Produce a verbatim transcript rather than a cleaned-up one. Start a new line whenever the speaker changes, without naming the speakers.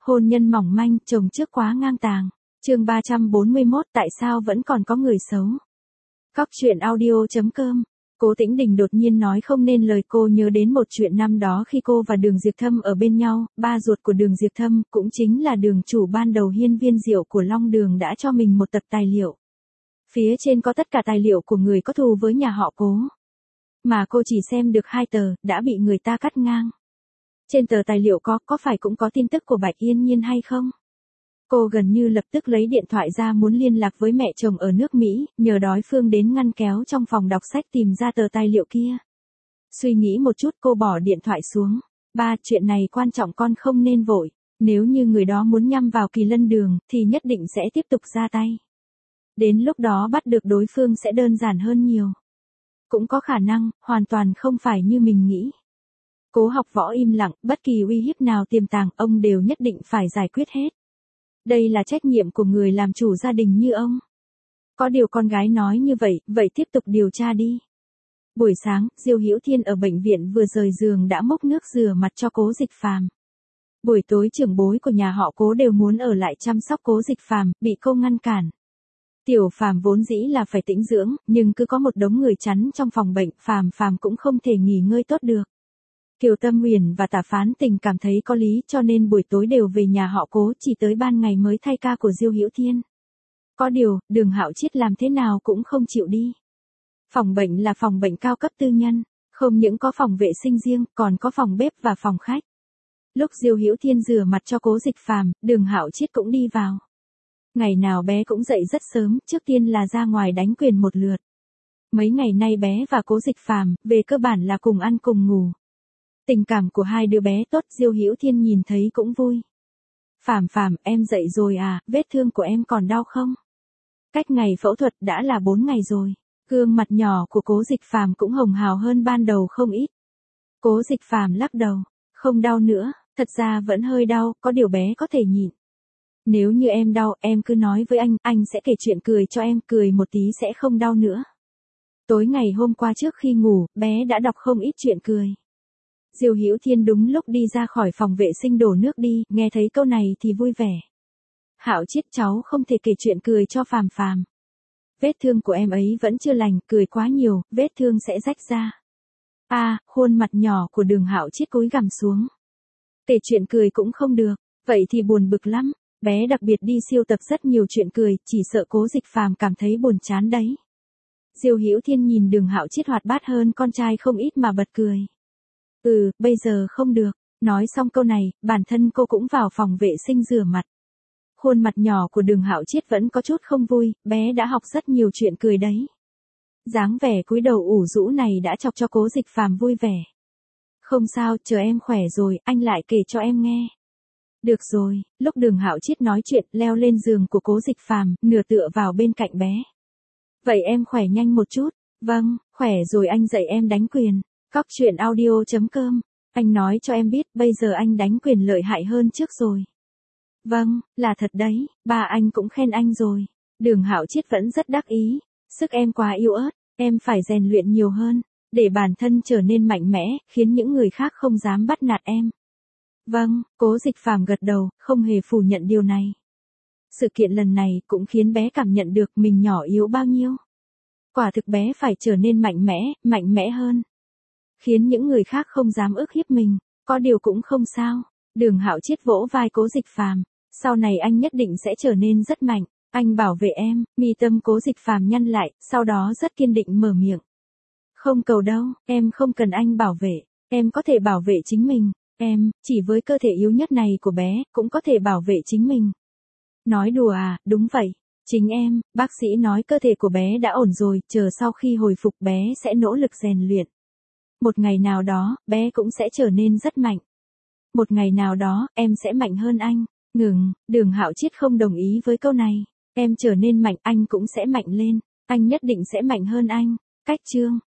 Hôn nhân mỏng manh, chồng trước quá ngang tàng. Chương ba trăm bốn mươi mốt, tại sao vẫn còn có người xấu? Cóc truyện audio chấm com. Cố Tĩnh Đình đột nhiên nói không nên lời, cô nhớ đến một chuyện năm đó khi cô và Đường Diệp Thâm ở bên nhau, ba ruột của Đường Diệp Thâm, cũng chính là đường chủ ban đầu hiên viên rượu của Long Đường đã cho mình một tập tài liệu. Phía trên có tất cả tài liệu của người có thù với nhà họ Cố. Mà cô chỉ xem được hai tờ, đã bị người ta cắt ngang. Trên tờ tài liệu có, có phải cũng có tin tức của Bạch Yên Nhiên hay không? Cô gần như lập tức lấy điện thoại ra muốn liên lạc với mẹ chồng ở nước Mỹ, nhờ đối phương đến ngăn kéo trong phòng đọc sách tìm ra tờ tài liệu kia. Suy nghĩ một chút cô bỏ điện thoại xuống. Ba, chuyện này quan trọng, con không nên vội. Nếu như người đó muốn nhắm vào Kỳ Lân Đường, thì nhất định sẽ tiếp tục ra tay. Đến lúc đó bắt được đối phương sẽ đơn giản hơn nhiều. Cũng có khả năng, hoàn toàn không phải như mình nghĩ. Cố Học Võ im lặng, bất kỳ uy hiếp nào tiềm tàng, ông đều nhất định phải giải quyết hết. Đây là trách nhiệm của người làm chủ gia đình như ông. Có điều con gái nói như vậy, vậy tiếp tục điều tra đi. Buổi sáng, Diêu Hữu Thiên ở bệnh viện vừa rời giường đã múc nước rửa mặt cho Cố Dịch Phàm. Buổi tối trưởng bối của nhà họ Cố đều muốn ở lại chăm sóc Cố Dịch Phàm, bị cô ngăn cản. Tiểu Phàm vốn dĩ là phải tĩnh dưỡng, nhưng cứ có một đống người chắn trong phòng bệnh, Phàm Phàm cũng không thể nghỉ ngơi tốt được. Kiều Tâm Huyền và Tả Phán Tình cảm thấy có lý, cho nên buổi tối đều về nhà họ Cố, chỉ tới ban ngày mới thay ca của Diêu Hữu Thiên. Có điều, Đường Hạo Chiết làm thế nào cũng không chịu đi. Phòng bệnh là phòng bệnh cao cấp tư nhân, không những có phòng vệ sinh riêng, còn có phòng bếp và phòng khách. Lúc Diêu Hữu Thiên rửa mặt cho Cố Dịch Phàm, Đường Hạo Chiết cũng đi vào. Ngày nào bé cũng dậy rất sớm, trước tiên là ra ngoài đánh quyền một lượt. Mấy ngày nay bé và Cố Dịch Phàm, về cơ bản là cùng ăn cùng ngủ. Tình cảm của hai đứa bé tốt, Diêu Hữu Thiên nhìn thấy cũng vui. Phàm Phàm, em dậy rồi à, vết thương của em còn đau không? Cách ngày phẫu thuật đã là bốn ngày rồi. Gương mặt nhỏ của Cố Dịch Phàm cũng hồng hào hơn ban đầu không ít. Cố Dịch Phàm lắc đầu, không đau nữa, thật ra vẫn hơi đau, có điều bé có thể nhịn. Nếu như em đau, em cứ nói với anh, anh sẽ kể chuyện cười cho em, cười một tí sẽ không đau nữa. Tối ngày hôm qua trước khi ngủ, bé đã đọc không ít chuyện cười. Diêu Hữu Thiên đúng lúc đi ra khỏi phòng vệ sinh đổ nước đi, nghe thấy câu này thì vui vẻ. Hạo Chiết, cháu không thể kể chuyện cười cho Phàm Phàm. Vết thương của em ấy vẫn chưa lành, cười quá nhiều, vết thương sẽ rách ra. A, à, khuôn mặt nhỏ của Đường Hạo Chiết cúi gằm xuống. Kể chuyện cười cũng không được, vậy thì buồn bực lắm. Bé đặc biệt đi siêu tập rất nhiều chuyện cười, chỉ sợ Cố Dịch Phàm cảm thấy buồn chán đấy. Diêu Hữu Thiên nhìn Đường Hạo Chiết hoạt bát hơn con trai không ít mà bật cười. Ừ, bây giờ không được. Nói xong câu này, bản thân cô cũng vào phòng vệ sinh rửa mặt. Khuôn mặt nhỏ của Đường Hạo Chiết vẫn có chút không vui, bé đã học rất nhiều chuyện cười đấy. Dáng vẻ cúi đầu ủ rũ này đã chọc cho Cố Dịch Phàm vui vẻ. Không sao, chờ em khỏe rồi, anh lại kể cho em nghe. Được rồi, lúc Đường Hạo Chiết nói chuyện, leo lên giường của Cố Dịch Phàm, nửa tựa vào bên cạnh bé. Vậy em khỏe nhanh một chút. Vâng, khỏe rồi anh dạy em đánh quyền. Cóc truyện audio chấm com. Anh nói cho em biết, bây giờ anh đánh quyền lợi hại hơn trước rồi. Vâng, là thật đấy, ba anh cũng khen anh rồi. Đường Hạo Chiết vẫn rất đắc ý. Sức em quá yếu ớt, em phải rèn luyện nhiều hơn, để bản thân trở nên mạnh mẽ, khiến những người khác không dám bắt nạt em. Vâng, Cố Dịch Phàm gật đầu, không hề phủ nhận điều này. Sự kiện lần này cũng khiến bé cảm nhận được mình nhỏ yếu bao nhiêu. Quả thực bé phải trở nên mạnh mẽ, mạnh mẽ hơn. Khiến những người khác không dám ức hiếp mình, có điều cũng không sao. Đường Hạo Chiết vỗ vai Cố Dịch Phàm, sau này anh nhất định sẽ trở nên rất mạnh, anh bảo vệ em. Mi tâm Cố Dịch Phàm nhăn lại, sau đó rất kiên định mở miệng. Không cầu đâu, em không cần anh bảo vệ, em có thể bảo vệ chính mình. Em, chỉ với cơ thể yếu nhất này của bé, cũng có thể bảo vệ chính mình. Nói đùa à, đúng vậy. Chính em, bác sĩ nói cơ thể của bé đã ổn rồi, chờ sau khi hồi phục bé sẽ nỗ lực rèn luyện. Một ngày nào đó, bé cũng sẽ trở nên rất mạnh. Một ngày nào đó, em sẽ mạnh hơn anh. Ngừng, Đường Hạo Chiết không đồng ý với câu này. Em trở nên mạnh, anh cũng sẽ mạnh lên. Anh nhất định sẽ mạnh hơn anh. Cách chương.